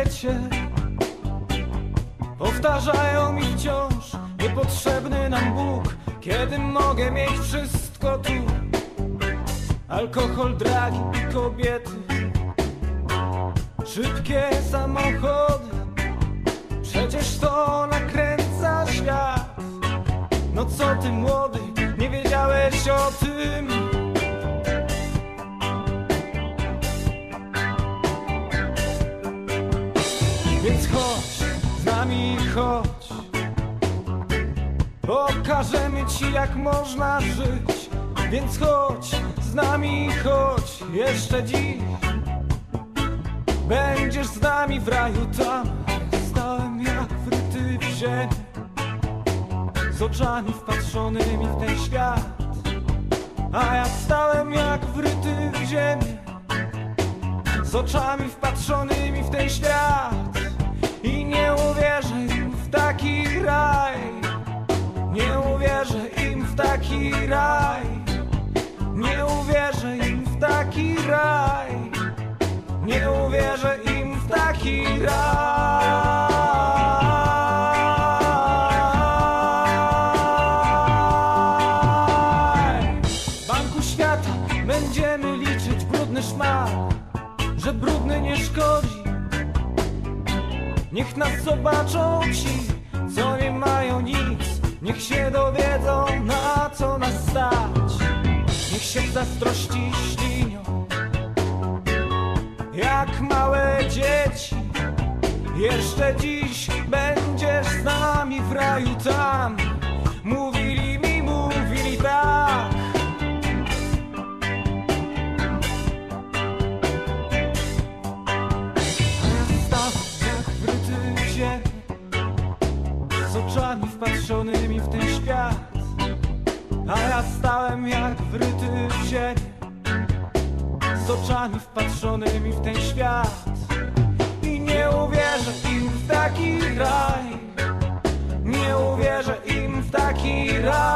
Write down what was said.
świecie. Powtarzają mi wciąż, niepotrzebny nam Bóg, kiedy mogę mieć wszystko tu. Alkohol, dragi i kobiety, szybkie samochody, przecież to nakręca świat. No co ty młody, nie wiedziałeś o tym? Więc chodź, z nami chodź, pokażemy ci jak można żyć. Więc chodź, z nami chodź, jeszcze dziś będziesz z nami w raju tam. Stałem jak wryty w ziemię, z oczami wpatrzonymi w ten świat. A ja stałem jak wryty w ziemię, z oczami wpatrzonymi w ten świat. I nie uwierzę im w taki raj, nie uwierzę im w taki raj, nie uwierzę im w taki raj, nie uwierzę im w taki raj. W Banku Świata będziemy liczyć brudny szmal, że brudny nie szkodzi. Niech nas zobaczą ci, co nie mają nic. Niech się dowiedzą, na co nas stać. Niech się w zazdrości ślinią jak małe dzieci. Jeszcze dziś będziesz z nami w raju tam. Mówili mi, mówili tak. Z oczami wpatrzonymi w ten świat. A ja stałem jak wryty w ziemię, z oczami wpatrzonymi w ten świat. I nie uwierzę im w taki raj, nie uwierzę im w taki raj.